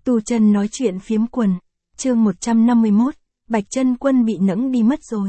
Tu Chân nói chuyện phiếm quần, chương 151, Bạch Chân Quân bị nẫng đi mất rồi.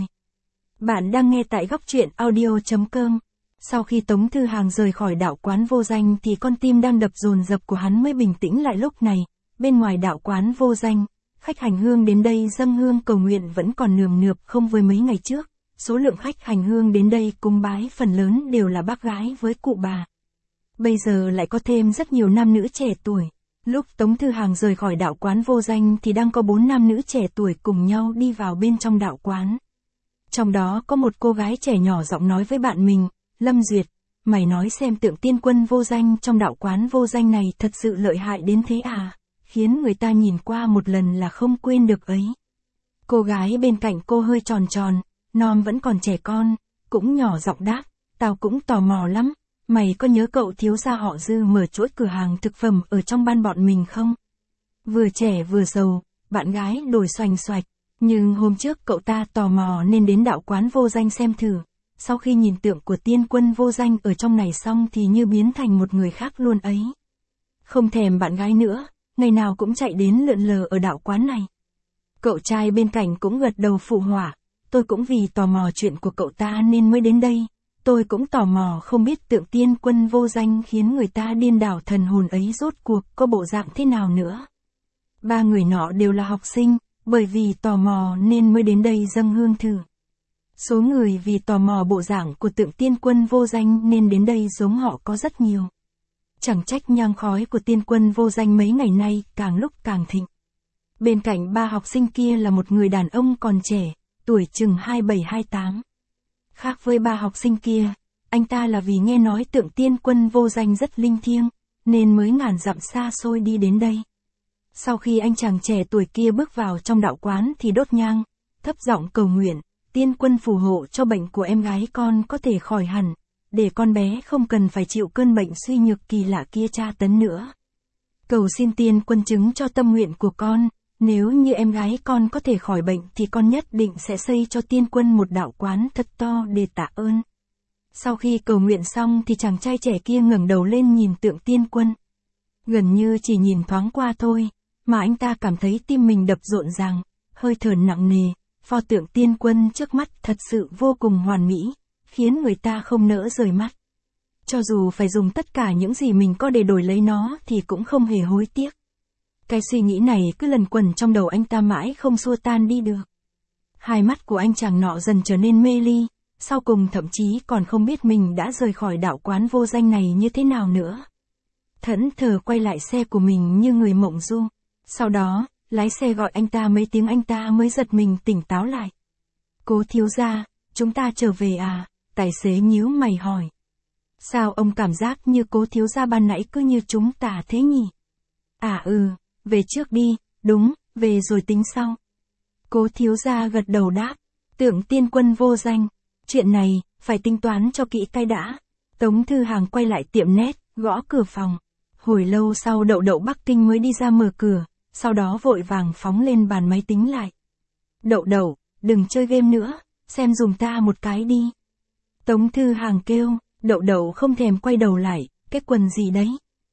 Bạn đang nghe tại góc truyện audio.com. Sau khi Tống Thư Hàng rời khỏi đạo quán vô danh thì con tim đang đập dồn dập của hắn mới bình tĩnh lại lúc này. Bên ngoài đạo quán vô danh, khách hành hương đến đây dâng hương cầu nguyện vẫn còn nườm nượp không với mấy ngày trước. Số lượng khách hành hương đến đây cúng bái phần lớn đều là bác gái với cụ bà. Bây giờ lại có thêm rất nhiều nam nữ trẻ tuổi. Lúc Tống Thư Hàng rời khỏi đạo quán vô danh thì đang có 4 nam nữ trẻ tuổi cùng nhau đi vào bên trong đạo quán. Trong đó có một cô gái trẻ nhỏ giọng nói với bạn mình, Lâm Duyệt, mày nói xem Tượng Tiên Quân vô danh trong đạo quán vô danh này thật sự lợi hại đến thế à, khiến người ta nhìn qua một lần là không quên được ấy. Cô gái bên cạnh cô hơi tròn tròn, non vẫn còn trẻ con, cũng nhỏ giọng đáp, tao cũng tò mò lắm. Mày có nhớ cậu thiếu gia họ Dư mở chuỗi cửa hàng thực phẩm ở trong ban bọn mình không? Vừa trẻ vừa giàu, bạn gái đổi xoành xoạch, nhưng hôm trước cậu ta tò mò nên đến đạo quán vô danh xem thử. Sau khi nhìn tượng của Tiên Quân vô danh ở trong này xong thì như biến thành một người khác luôn ấy. Không thèm bạn gái nữa, ngày nào cũng chạy đến lượn lờ ở đạo quán này. Cậu trai bên cạnh cũng gật đầu phụ họa, tôi cũng vì tò mò chuyện của cậu ta nên mới đến đây. Tôi cũng tò mò không biết Tượng Tiên Quân vô danh khiến người ta điên đảo thần hồn ấy rốt cuộc có bộ dạng thế nào nữa. Ba người nọ đều là học sinh, bởi vì tò mò nên mới đến đây dâng hương thử. Số người vì tò mò bộ dạng của Tượng Tiên Quân vô danh nên đến đây giống họ có rất nhiều. Chẳng trách nhang khói của Tiên Quân vô danh mấy ngày nay càng lúc càng thịnh. Bên cạnh ba học sinh kia là một người đàn ông còn trẻ, tuổi chừng 27-28. Khác với ba học sinh kia, anh ta là vì nghe nói Tượng Tiên Quân vô danh rất linh thiêng, nên mới ngàn dặm xa xôi đi đến đây. Sau khi anh chàng trẻ tuổi kia bước vào trong đạo quán thì đốt nhang, thấp giọng cầu nguyện, Tiên Quân phù hộ cho bệnh của em gái con có thể khỏi hẳn, để con bé không cần phải chịu cơn bệnh suy nhược kỳ lạ kia tra tấn nữa. Cầu xin Tiên Quân chứng cho tâm nguyện của con. Nếu như em gái con có thể khỏi bệnh thì con nhất định sẽ xây cho Tiên Quân một đạo quán thật to để tạ ơn. Sau khi cầu nguyện xong thì chàng trai trẻ kia ngẩng đầu lên nhìn Tượng Tiên Quân. Gần như chỉ nhìn thoáng qua thôi, mà anh ta cảm thấy tim mình đập rộn ràng, hơi thở nặng nề, pho Tượng Tiên Quân trước mắt thật sự vô cùng hoàn mỹ, khiến người ta không nỡ rời mắt. Cho dù phải dùng tất cả những gì mình có để đổi lấy nó thì cũng không hề hối tiếc. Cái suy nghĩ này cứ lần quẩn trong đầu anh ta mãi không xua tan đi được. Hai mắt của anh chàng nọ dần trở nên mê ly, sau cùng thậm chí còn không biết mình đã rời khỏi đạo quán vô danh này như thế nào nữa. Thẫn thờ quay lại xe của mình như người mộng du. Sau đó, lái xe gọi anh ta mấy tiếng anh ta mới giật mình tỉnh táo lại. Cố thiếu gia, chúng ta trở về à? Tài xế nhíu mày hỏi. Sao ông cảm giác như cố thiếu gia ban nãy cứ như chúng ta thế nhỉ? À về trước đi, đúng, về rồi tính sau. Cố thiếu gia gật đầu đáp, Tượng Tiên Quân vô danh, chuyện này, phải tính toán cho kỹ cái đã. Tống Thư Hàng quay lại tiệm nét, gõ cửa phòng. Hồi lâu sau Đậu Đậu Bắc Kinh mới đi ra mở cửa, sau đó vội vàng phóng lên bàn máy tính lại. Đậu Đậu, đừng chơi game nữa, xem giùm ta một cái đi. Tống Thư Hàng kêu, Đậu Đậu không thèm quay đầu lại, cái quần gì đấy?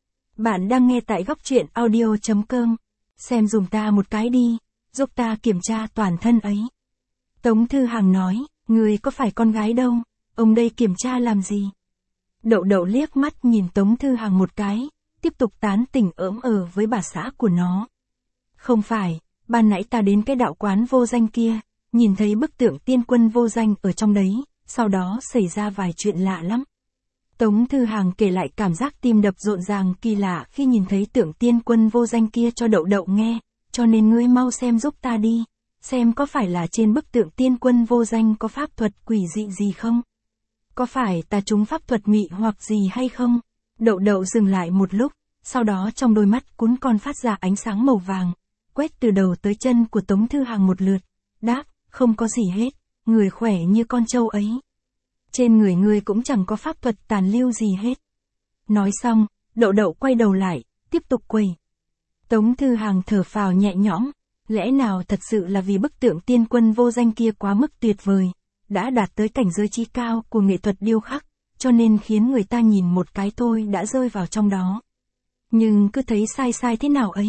Bạn đang nghe tại góc truyện audio.com. Xem giùm ta một cái đi, giúp ta kiểm tra toàn thân ấy. Tống Thư Hàng nói, người có phải con gái đâu, ông đây kiểm tra làm gì? Đậu Đậu liếc mắt nhìn Tống Thư Hàng một cái, tiếp tục tán tỉnh ỡm với bà xã của nó. Không phải, ban nãy ta đến cái đạo quán vô danh kia, nhìn thấy bức tượng Tiên Quân vô danh ở trong đấy, sau đó xảy ra vài chuyện lạ lắm. Tống Thư Hàng kể lại cảm giác tim đập rộn ràng kỳ lạ khi nhìn thấy Tượng Tiên Quân vô danh kia cho Đậu Đậu nghe, cho nên ngươi mau xem giúp ta đi, xem có phải là trên bức tượng Tiên Quân vô danh có pháp thuật quỷ dị gì không? Có phải ta trúng pháp thuật mị hoặc gì hay không? Đậu Đậu dừng lại một lúc, sau đó trong đôi mắt cuốn con phát ra ánh sáng màu vàng, quét từ đầu tới chân của Tống Thư Hàng một lượt, đáp, không có gì hết, người khỏe như con trâu ấy. Trên người ngươi cũng chẳng có pháp thuật tàn lưu gì hết. Nói xong, Đậu Đậu quay đầu lại, tiếp tục quầy. Tống Thư Hàng thở phào nhẹ nhõm, lẽ nào thật sự là vì bức tượng Tiên Quân vô danh kia quá mức tuyệt vời, đã đạt tới cảnh giới chí cao của nghệ thuật điêu khắc, cho nên khiến người ta nhìn một cái thôi đã rơi vào trong đó. Nhưng cứ thấy sai sai thế nào ấy,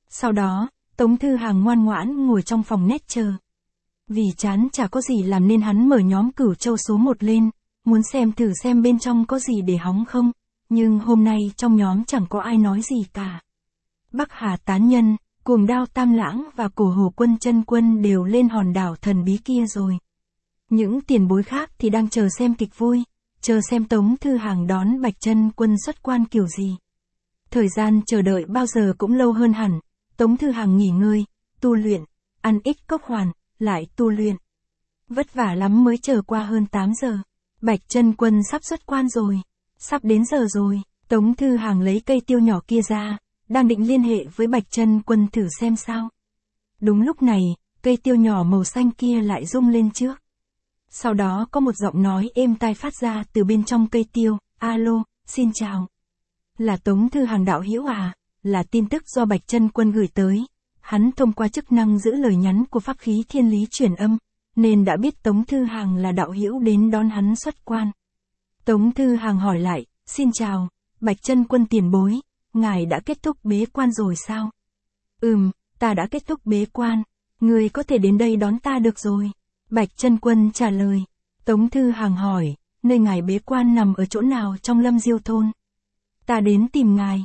Sau đó, Tống Thư Hàng ngoan ngoãn ngồi trong phòng nét chờ. Vì chán chả có gì làm nên hắn mở nhóm Cửu Châu số 1 lên, muốn xem thử xem bên trong có gì để hóng không, nhưng hôm nay trong nhóm chẳng có ai nói gì cả. Bắc Hà Tán Nhân, Cuồng Đao Tam Lãng và Cổ Hồ Quân Chân Quân đều lên hòn đảo thần bí kia rồi. Những tiền bối khác thì đang chờ xem kịch vui, chờ xem Tống Thư Hàng đón Bạch Chân Quân xuất quan kiểu gì. Thời gian chờ đợi bao giờ cũng lâu hơn hẳn, Tống Thư Hàng nghỉ ngơi, tu luyện, ăn ít cốc hoàn, lại tu luyện. Vất vả lắm mới chờ qua hơn 8 giờ. Bạch Chân Quân sắp xuất quan rồi, sắp đến giờ rồi. Tống Thư Hàng lấy cây tiêu nhỏ kia ra, đang định liên hệ với Bạch Chân Quân thử xem sao. Đúng lúc này, cây tiêu nhỏ màu xanh kia lại rung lên trước. Sau đó có một giọng nói êm tai phát ra từ bên trong cây tiêu, alo, xin chào. Là Tống Thư Hàng đạo hữu à, là tin tức do Bạch Chân Quân gửi tới. Hắn thông qua chức năng giữ lời nhắn của pháp khí thiên lý truyền âm, nên đã biết Tống Thư Hàng là đạo hữu đến đón hắn xuất quan. Tống Thư Hàng hỏi lại, xin chào, Bạch Chân Quân tiền bối, ngài đã kết thúc bế quan rồi sao? Ta đã kết thúc bế quan, người có thể đến đây đón ta được rồi. Bạch Chân Quân trả lời. Tống Thư Hàng hỏi, nơi ngài bế quan nằm ở chỗ nào trong Lâm Diêu thôn? Ta đến tìm ngài,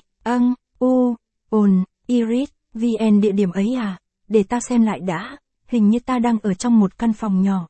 Iris, VN địa điểm ấy à, để ta xem lại đã, hình như ta đang ở trong một căn phòng nhỏ.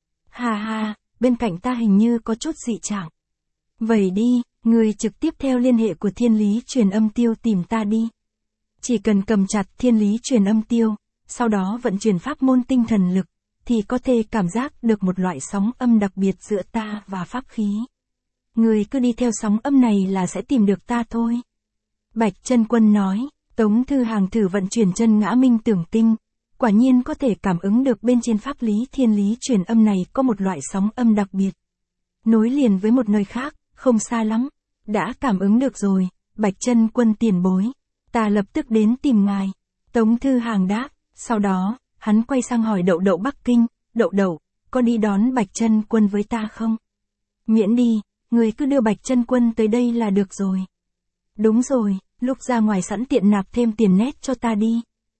Ha, bên cạnh ta hình như có chút dị trạng. Vậy đi, người trực tiếp theo liên hệ của thiên lý truyền âm tiêu tìm ta đi. Chỉ cần cầm chặt thiên lý truyền âm tiêu, sau đó vận chuyển pháp môn tinh thần lực, thì có thể cảm giác được một loại sóng âm đặc biệt giữa ta và pháp khí. Người cứ đi theo sóng âm này là sẽ tìm được ta thôi. Bạch Chân Quân nói. Tống Thư Hàng thử vận chuyển chân ngã minh tưởng tinh, quả nhiên có thể cảm ứng được bên trên pháp lý thiên lý truyền âm này có một loại sóng âm đặc biệt. Nối liền với một nơi khác, không xa lắm. Đã cảm ứng được rồi, Bạch Chân Quân tiền bối. Ta lập tức đến tìm ngài. Tống Thư Hàng đáp, sau đó, hắn quay sang hỏi Đậu Đậu Bắc Kinh, Đậu, có đi đón Bạch Chân Quân với ta không? Miễn đi, người cứ đưa Bạch Chân Quân tới đây là được rồi. Đúng rồi. Lúc ra ngoài sẵn tiện nạp thêm tiền nét cho ta đi.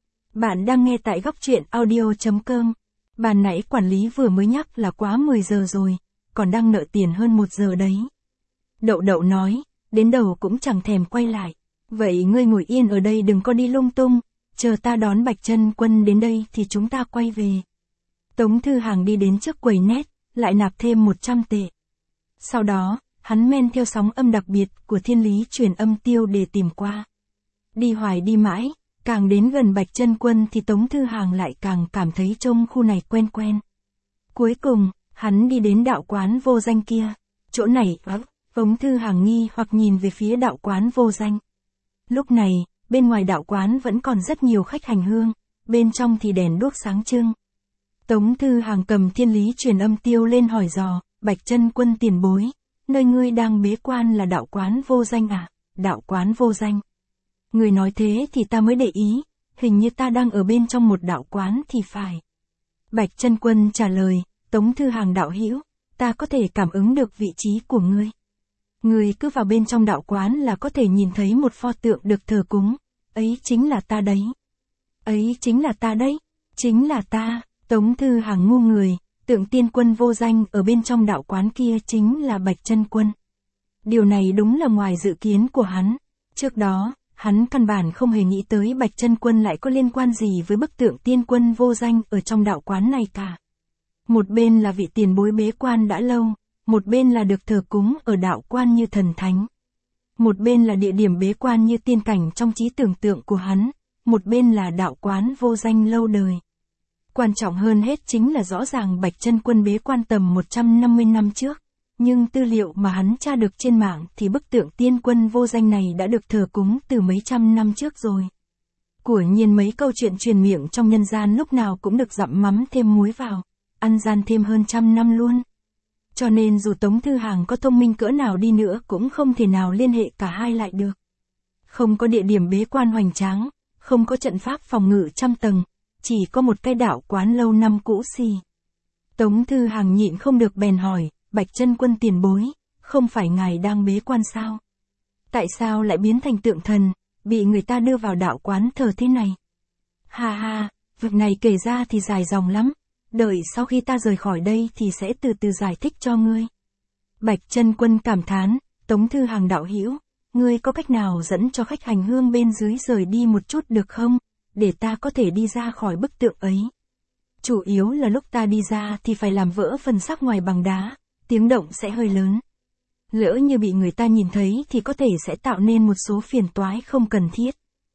Bạn đang nghe tại góc truyện audio.com. Bàn nãy quản lý vừa mới nhắc là quá 10 giờ rồi, còn đang nợ tiền hơn 1 giờ đấy. Đậu nói, đến đầu cũng chẳng thèm quay lại. Vậy ngươi ngồi yên ở đây đừng có đi lung tung, chờ ta đón Bạch Chân Quân đến đây thì chúng ta quay về. Tống Thư Hàng đi đến trước quầy nét, lại nạp thêm 100 tệ. Sau đó, hắn men theo sóng âm đặc biệt của thiên lý truyền âm tiêu để tìm qua. Đi hoài đi mãi, càng đến gần Bạch Chân Quân thì Tống Thư Hàng lại càng cảm thấy trông khu này quen. Cuối cùng, hắn đi đến đạo quán vô danh kia. Chỗ này, Tống Thư Hàng nghi hoặc nhìn về phía đạo quán vô danh. Lúc này, bên ngoài đạo quán vẫn còn rất nhiều khách hành hương, bên trong thì đèn đuốc sáng trưng. Tống Thư Hàng cầm thiên lý truyền âm tiêu lên hỏi dò, Bạch Chân Quân tiền bối. Nơi ngươi đang bế quan là đạo quán vô danh à? Đạo quán vô danh. Người nói thế thì ta mới để ý, hình như ta đang ở bên trong một đạo quán thì phải. Bạch Chân Quân trả lời, Tống Thư Hàng đạo hữu, ta có thể cảm ứng được vị trí của ngươi. Ngươi cứ vào bên trong đạo quán là có thể nhìn thấy một pho tượng được thờ cúng, ấy chính là ta đấy. Ấy chính là ta đấy, chính là ta. Tống Thư Hàng ngu người. Tượng tiên quân vô danh ở bên trong đạo quán kia chính là Bạch Chân Quân. Điều này đúng là ngoài dự kiến của hắn. Trước đó, hắn căn bản không hề nghĩ tới Bạch Chân Quân lại có liên quan gì với bức tượng tiên quân vô danh ở trong đạo quán này cả. Một bên là vị tiền bối bế quan đã lâu, một bên là được thờ cúng ở đạo quan như thần thánh. Một bên là địa điểm bế quan như tiên cảnh trong trí tưởng tượng của hắn, một bên là đạo quán vô danh lâu đời. Quan trọng hơn hết chính là rõ ràng Bạch Chân Quân bế quan tầm 150 năm trước, nhưng tư liệu mà hắn tra được trên mạng thì bức tượng tiên quân vô danh này đã được thờ cúng từ mấy trăm năm trước rồi. Của nhiên mấy câu chuyện truyền miệng trong nhân gian lúc nào cũng được dặm mắm thêm muối vào, ăn gian thêm hơn 100 năm luôn. Cho nên dù Tống Thư Hàng có thông minh cỡ nào đi nữa cũng không thể nào liên hệ cả hai lại được. Không có địa điểm bế quan hoành tráng, không có trận pháp phòng ngự trăm tầng, chỉ có một cái đạo quán lâu năm cũ xì. Tống Thư Hàng nhịn không được bèn hỏi, Bạch Chân Quân tiền bối, không phải ngài đang bế quan sao? Tại sao lại biến thành tượng thần, bị người ta đưa vào đạo quán thờ thế này? Ha ha, việc này kể ra thì dài dòng lắm, đợi sau khi ta rời khỏi đây thì sẽ từ từ giải thích cho ngươi. Bạch Chân Quân cảm thán, Tống Thư Hàng đạo hữu, ngươi có cách nào dẫn cho khách hành hương bên dưới rời đi một chút được không, để ta có thể đi ra khỏi bức tượng ấy. Chủ yếu là lúc ta đi ra thì phải làm vỡ phần sắc ngoài bằng đá, tiếng động sẽ hơi lớn. Lỡ như bị người ta nhìn thấy thì có thể sẽ tạo nên một số phiền toái không cần thiết.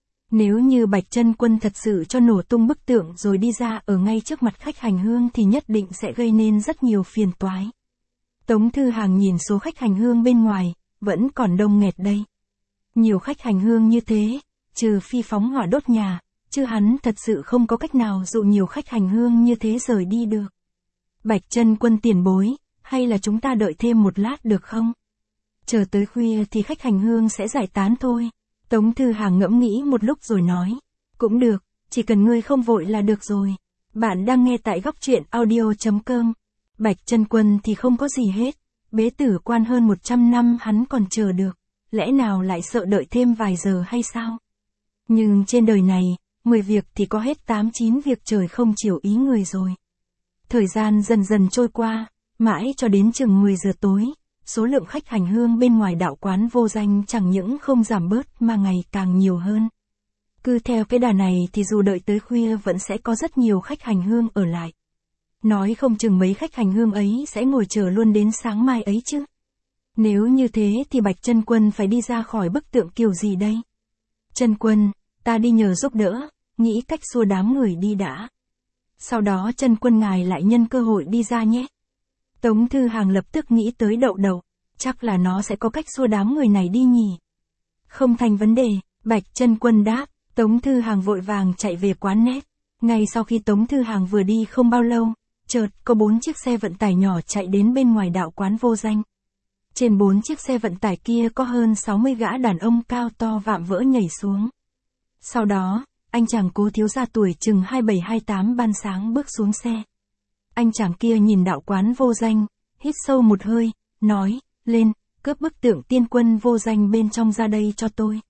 Nếu như Bạch Chân Quân thật sự cho nổ tung bức tượng rồi đi ra ở ngay trước mặt khách hành hương thì nhất định sẽ gây nên rất nhiều phiền toái. Tống Thư Hàng nhìn số khách hành hương bên ngoài, vẫn còn đông nghẹt đây. Nhiều khách hành hương như thế, trừ phi phóng hỏa đốt nhà, chứ hắn thật sự không có cách nào dụ nhiều khách hành hương như thế rời đi được. Bạch Chân Quân tiền bối, hay là chúng ta đợi thêm một lát được không? Chờ tới khuya thì khách hành hương sẽ giải tán thôi. Tống Thư Hàng ngẫm nghĩ một lúc rồi nói. Cũng được, chỉ cần ngươi không vội là được rồi. Bạn đang nghe tại góc truyện audio.com. Bạch Chân Quân thì không có gì hết. Bế tử quan hơn 100 năm hắn còn chờ được. Lẽ nào lại sợ đợi thêm vài giờ hay sao? Nhưng trên đời này, 10 việc thì có hết 8-9 việc trời không chiều ý người rồi. Thời gian dần dần trôi qua, mãi cho đến chừng 10 giờ tối, số lượng khách hành hương bên ngoài đạo quán Vô Danh chẳng những không giảm bớt mà ngày càng nhiều hơn. Cứ theo cái đà này thì dù đợi tới khuya vẫn sẽ có rất nhiều khách hành hương ở lại. Nói không chừng mấy khách hành hương ấy sẽ ngồi chờ luôn đến sáng mai ấy chứ. Nếu như thế thì Bạch Chân Quân phải đi ra khỏi bức tượng kiểu gì đây? Chân Quân, ta đi nhờ giúp đỡ, nghĩ cách xua đám người đi đã. Sau đó Chân Quân ngài lại nhân cơ hội đi ra nhé. Tống Thư Hàng lập tức nghĩ tới Đậu Đậu, chắc là nó sẽ có cách xua đám người này đi nhỉ. Không thành vấn đề, Bạch Chân Quân đáp, Tống Thư Hàng vội vàng chạy về quán net. Ngay sau khi Tống Thư Hàng vừa đi không bao lâu, chợt có 4 chiếc xe vận tải nhỏ chạy đến bên ngoài đạo quán Vô Danh. Trên 4 chiếc xe vận tải kia có hơn 60 gã đàn ông cao to vạm vỡ nhảy xuống. Sau đó, anh chàng Cố thiếu gia tuổi chừng 27-28 ban sáng bước xuống xe. Anh chàng kia nhìn đạo quán Vô Danh, hít sâu một hơi, nói, lên, cướp bức tượng tiên quân Vô Danh bên trong ra đây cho tôi.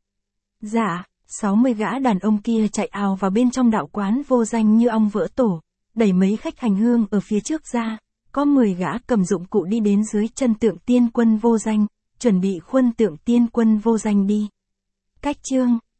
Dạ, 60 gã đàn ông kia chạy ào vào bên trong đạo quán Vô Danh như ong vỡ tổ, đẩy mấy khách hành hương ở phía trước ra, có 10 gã cầm dụng cụ đi đến dưới chân tượng tiên quân Vô Danh, chuẩn bị khuân tượng tiên quân Vô Danh đi. Cách chương